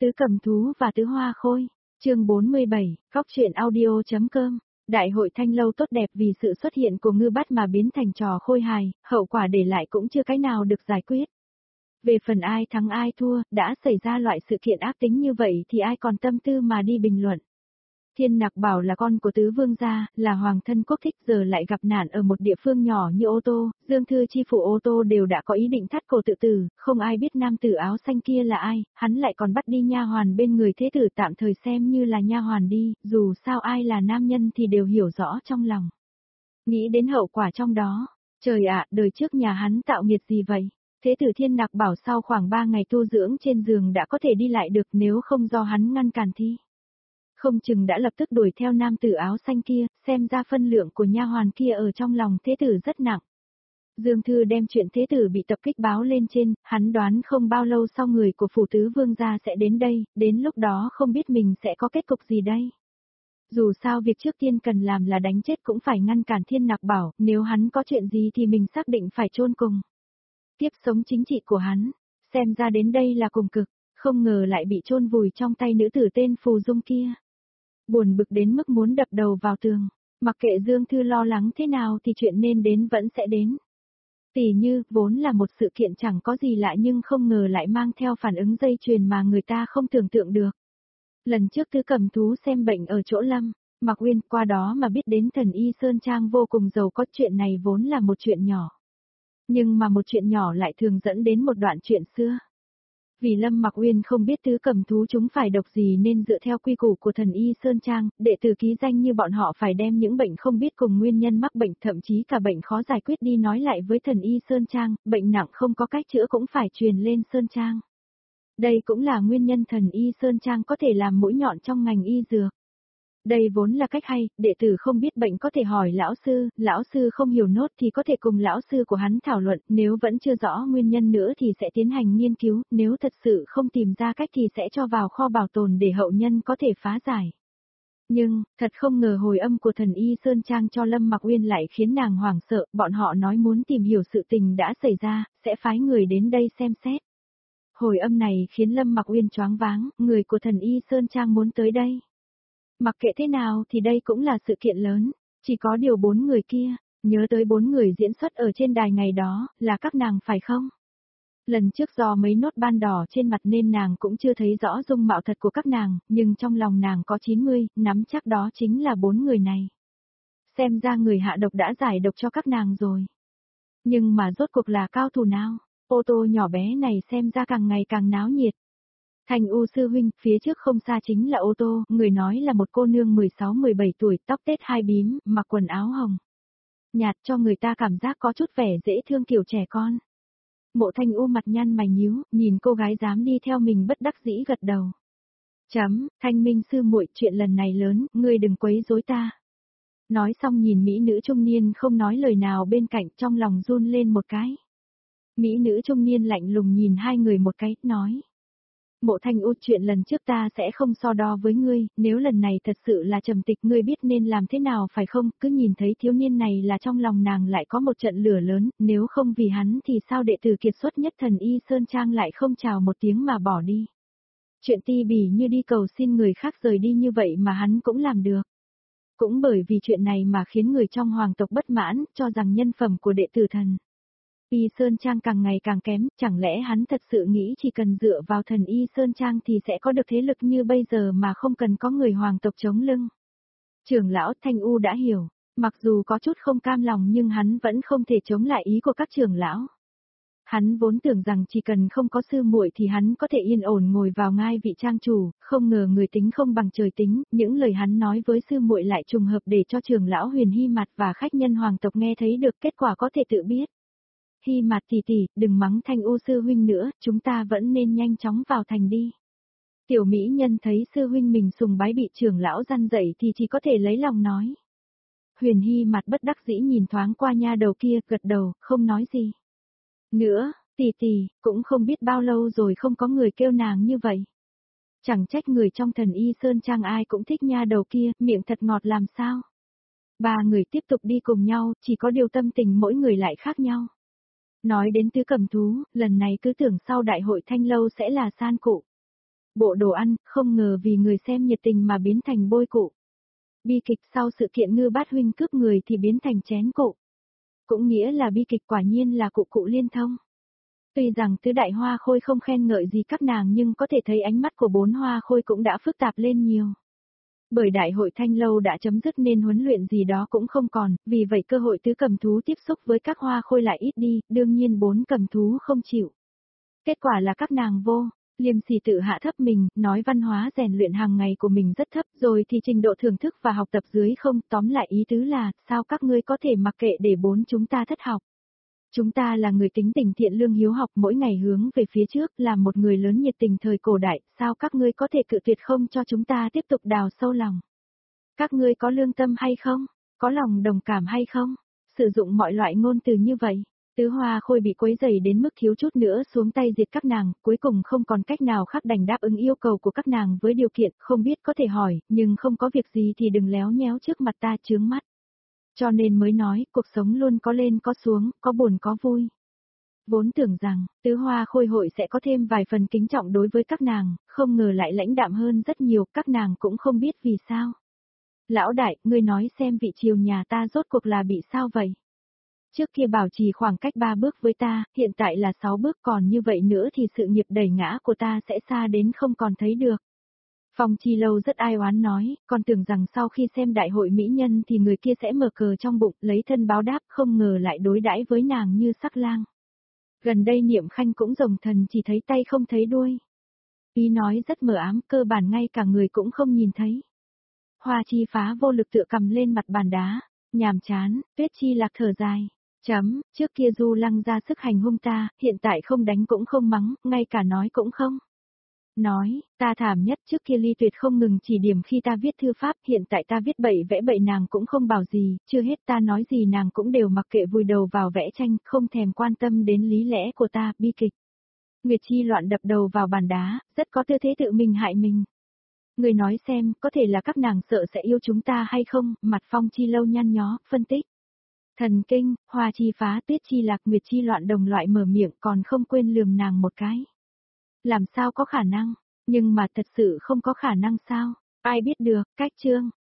Tứ Cầm Thú và Tứ Hoa Khôi, chương 47, góc truyện audio.com. Đại hội thanh lâu tốt đẹp vì sự xuất hiện của Ngư Bát mà biến thành trò khôi hài, hậu quả để lại cũng chưa cái nào được giải quyết. Về phần ai thắng ai thua, đã xảy ra loại sự kiện ác tính như vậy thì ai còn tâm tư mà đi bình luận. Thiên Nặc Bảo là con của tứ vương gia, là hoàng thân quốc thích, giờ lại gặp nạn ở một địa phương nhỏ như Ô Tô, Dương Thư chi phủ Ô Tô đều đã có ý định thắt cổ tự tử, không ai biết nam tử áo xanh kia là ai, hắn lại còn bắt đi nha hoàn bên người thế tử tạm thời xem như là nha hoàn đi, dù sao ai là nam nhân thì đều hiểu rõ trong lòng. Nghĩ đến hậu quả trong đó, trời ạ, đời trước nhà hắn tạo nghiệt gì vậy? Thế tử Thiên Nặc Bảo sau khoảng 3 ngày tu dưỡng trên giường đã có thể đi lại được, nếu không do hắn ngăn cản thì không chừng đã lập tức đuổi theo nam tử áo xanh kia, xem ra phân lượng của nha hoàn kia ở trong lòng thế tử rất nặng. Dương Thư đem chuyện thế tử bị tập kích báo lên trên, hắn đoán không bao lâu sau người của phủ tứ vương gia sẽ đến đây, đến lúc đó không biết mình sẽ có kết cục gì đây. Dù sao việc trước tiên cần làm là đánh chết cũng phải ngăn cản Thiên Nặc Bảo, nếu hắn có chuyện gì thì mình xác định phải chôn cùng. Tiếp sống chính trị của hắn, xem ra đến đây là cùng cực, không ngờ lại bị chôn vùi trong tay nữ tử tên Phù Dung kia. Buồn bực đến mức muốn đập đầu vào tường, mặc kệ Dương Thư lo lắng thế nào thì chuyện nên đến vẫn sẽ đến. Tỉ như, vốn là một sự kiện chẳng có gì lạ nhưng không ngờ lại mang theo phản ứng dây chuyền mà người ta không tưởng tượng được. Lần trước Tứ Cầm Thú xem bệnh ở chỗ Lâm, Mặc Uyên, qua đó mà biết đến thần y Sơn Trang vô cùng giàu có, chuyện này vốn là một chuyện nhỏ. Nhưng mà một chuyện nhỏ lại thường dẫn đến một đoạn chuyện xưa. Vì Lâm Mặc Uyên không biết Tứ Cầm Thú chúng phải độc gì nên dựa theo quy củ của thần y Sơn Trang, đệ tử ký danh như bọn họ phải đem những bệnh không biết cùng nguyên nhân mắc bệnh, thậm chí cả bệnh khó giải quyết đi nói lại với thần y Sơn Trang, bệnh nặng không có cách chữa cũng phải truyền lên Sơn Trang. Đây cũng là nguyên nhân thần y Sơn Trang có thể làm mũi nhọn trong ngành y dược. Đây vốn là cách hay, đệ tử không biết bệnh có thể hỏi lão sư không hiểu nốt thì có thể cùng lão sư của hắn thảo luận, nếu vẫn chưa rõ nguyên nhân nữa thì sẽ tiến hành nghiên cứu, nếu thật sự không tìm ra cách thì sẽ cho vào kho bảo tồn để hậu nhân có thể phá giải. Nhưng, thật không ngờ hồi âm của thần y Sơn Trang cho Lâm Mặc Uyên lại khiến nàng hoảng sợ, bọn họ nói muốn tìm hiểu sự tình đã xảy ra, sẽ phái người đến đây xem xét. Hồi âm này khiến Lâm Mặc Uyên choáng váng, người của thần y Sơn Trang muốn tới đây. Mặc kệ thế nào thì đây cũng là sự kiện lớn, chỉ có điều 4 người kia, nhớ tới 4 người diễn xuất ở trên đài ngày đó, là các nàng phải không? Lần trước do mấy nốt ban đỏ trên mặt nên nàng cũng chưa thấy rõ dung mạo thật của các nàng, nhưng trong lòng nàng có 90, nắm chắc đó chính là 4 người này. Xem ra người hạ độc đã giải độc cho các nàng rồi. Nhưng mà rốt cuộc là cao thủ nào? Ô Tô nhỏ bé này xem ra càng ngày càng náo nhiệt. Thành U sư huynh, phía trước không xa chính là Ô Tô, người nói là một cô nương 16-17 tuổi, tóc tết 2 bím, mặc quần áo hồng nhạt cho người ta cảm giác có chút vẻ dễ thương kiểu trẻ con. Mộ Thanh U mặt nhăn mày nhíu, nhìn cô gái dám đi theo mình bất đắc dĩ gật đầu. Thanh Minh sư muội, chuyện lần này lớn, ngươi đừng quấy rối ta. Nói xong nhìn mỹ nữ trung niên không nói lời nào bên cạnh, trong lòng run lên một cái. Mỹ nữ trung niên lạnh lùng nhìn hai người một cái, nói. Mộ Thanh U, chuyện lần trước ta sẽ không so đo với ngươi, nếu lần này thật sự là trầm tịch ngươi biết nên làm thế nào phải không, cứ nhìn thấy thiếu niên này là trong lòng nàng lại có một trận lửa lớn, nếu không vì hắn thì sao đệ tử kiệt xuất nhất thần y Sơn Trang lại không chào một tiếng mà bỏ đi. Chuyện ti bỉ như đi cầu xin người khác rời đi như vậy mà hắn cũng làm được. Cũng bởi vì chuyện này mà khiến người trong hoàng tộc bất mãn, cho rằng nhân phẩm của đệ tử thần Y Sơn Trang càng ngày càng kém, chẳng lẽ hắn thật sự nghĩ chỉ cần dựa vào thần Y Sơn Trang thì sẽ có được thế lực như bây giờ mà không cần có người hoàng tộc chống lưng. Trưởng lão Thanh U đã hiểu, mặc dù có chút không cam lòng nhưng hắn vẫn không thể chống lại ý của các trưởng lão. Hắn vốn tưởng rằng chỉ cần không có sư muội thì hắn có thể yên ổn ngồi vào ngai vị trang chủ, không ngờ người tính không bằng trời tính, những lời hắn nói với sư muội lại trùng hợp để cho trưởng lão Huyền Hy Mạt và khách nhân hoàng tộc nghe thấy được, kết quả có thể tự biết. Hy Mạt tỷ tỷ, đừng mắng Thanh U sư huynh nữa, chúng ta vẫn nên nhanh chóng vào thành đi. Tiểu mỹ nhân thấy sư huynh mình sùng bái bị trưởng lão răn dậy thì chỉ có thể lấy lòng nói. Huyền Hy Mạt bất đắc dĩ nhìn thoáng qua nha đầu kia, gật đầu, không nói gì. Nữa, tỷ tỷ, cũng không biết bao lâu rồi không có người kêu nàng như vậy. Chẳng trách người trong thần y Sơn Trang ai cũng thích nha đầu kia, miệng thật ngọt làm sao. 3 người tiếp tục đi cùng nhau, chỉ có điều tâm tình mỗi người lại khác nhau. Nói đến Tứ Cầm Thú, lần này cứ tưởng sau đại hội thanh lâu sẽ là san cụ. Bộ đồ ăn, không ngờ vì người xem nhiệt tình mà biến thành bôi cụ. Bi kịch sau sự kiện Ngư Bát huynh cướp người thì biến thành chén cụ. Cũng nghĩa là bi kịch quả nhiên là cụ cụ liên thông. Tuy rằng tứ đại hoa khôi không khen ngợi gì các nàng nhưng có thể thấy ánh mắt của bốn hoa khôi cũng đã phức tạp lên nhiều. Bởi đại hội thanh lâu đã chấm dứt nên huấn luyện gì đó cũng không còn, vì vậy cơ hội tứ cầm thú tiếp xúc với các hoa khôi lại ít đi, đương nhiên bốn cầm thú không chịu. Kết quả là các nàng vô, liêm sỉ tự hạ thấp mình, nói văn hóa rèn luyện hàng ngày của mình rất thấp, rồi thì trình độ thưởng thức và học tập dưới không, tóm lại ý tứ là, sao các ngươi có thể mặc kệ để bốn chúng ta thất học. Chúng ta là người tính tình thiện lương hiếu học mỗi ngày hướng về phía trước, là một người lớn nhiệt tình thời cổ đại, sao các ngươi có thể cự tuyệt không cho chúng ta tiếp tục đào sâu lòng. Các ngươi có lương tâm hay không? Có lòng đồng cảm hay không? Sử dụng mọi loại ngôn từ như vậy. Tứ hoa khôi bị quấy rầy đến mức thiếu chút nữa xuống tay diệt các nàng, cuối cùng không còn cách nào khác đành đáp ứng yêu cầu của các nàng với điều kiện không biết có thể hỏi, nhưng không có việc gì thì đừng léo nhéo trước mặt ta chướng mắt. Cho nên mới nói, cuộc sống luôn có lên có xuống, có buồn có vui. Vốn tưởng rằng, tứ hoa khôi hội sẽ có thêm vài phần kính trọng đối với các nàng, không ngờ lại lãnh đạm hơn rất nhiều, các nàng cũng không biết vì sao. Lão đại, ngươi nói xem vị triều nhà ta rốt cuộc là bị sao vậy? Trước kia bảo trì khoảng cách 3 bước với ta, hiện tại là 6 bước, còn như vậy nữa thì sự nghiệp đẩy ngã của ta sẽ xa đến không còn thấy được. Phong Chi Lâu rất ai oán nói, còn tưởng rằng sau khi xem đại hội mỹ nhân thì người kia sẽ mở cờ trong bụng, lấy thân báo đáp, không ngờ lại đối đãi với nàng như sắc lang. Gần đây Niệm Khanh cũng rồng thần chỉ thấy tay không thấy đuôi. Ý nói rất mờ ám, cơ bản ngay cả người cũng không nhìn thấy. Hoa Chi Phá vô lực tựa cầm lên mặt bàn đá, nhàm chán, Tuyết Chi Lạc thở dài. Trước kia Du Lăng ra sức hành hung ta, hiện tại không đánh cũng không mắng, ngay cả nói cũng không. Nói, ta thảm nhất, trước kia Ly Tuyệt không ngừng chỉ điểm khi ta viết thư pháp, hiện tại ta viết bậy vẽ bậy nàng cũng không bảo gì, chưa hết ta nói gì nàng cũng đều mặc kệ vùi đầu vào vẽ tranh, không thèm quan tâm đến lý lẽ của ta, bi kịch. Nguyệt Chi Loạn đập đầu vào bàn đá, rất có tư thế tự mình hại mình. Người nói xem, có thể là các nàng sợ sẽ yêu chúng ta hay không, mặt Phong Chi Lâu nhăn nhó, phân tích. Thần kinh, Hoa Chi Phá, Tuyết Chi Lạc, Nguyệt Chi Loạn đồng loại mở miệng còn không quên lườm nàng một cái. Làm sao có khả năng, nhưng mà thật sự không có khả năng sao, ai biết được, cách chương.